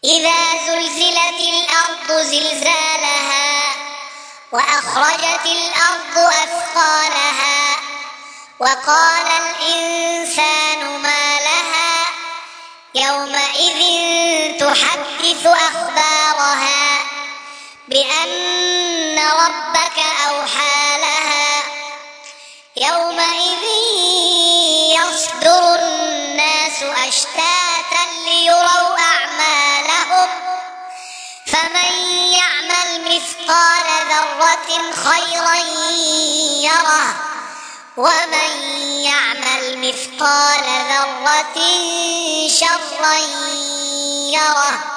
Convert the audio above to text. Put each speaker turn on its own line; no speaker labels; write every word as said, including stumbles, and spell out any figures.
إذا زلزلت الأرض زلزالها وأخرجت الأرض أثقالها وقال الإنسان ما لها يومئذ تحدث أخبارها بأن ربك أوحى لها يومئذ يصدر الناس أشتاتا ليروا أعمالهم فمن يعمل مثقال ذرة خيرا يره ومن يعمل مثقال ذرة شرا يره.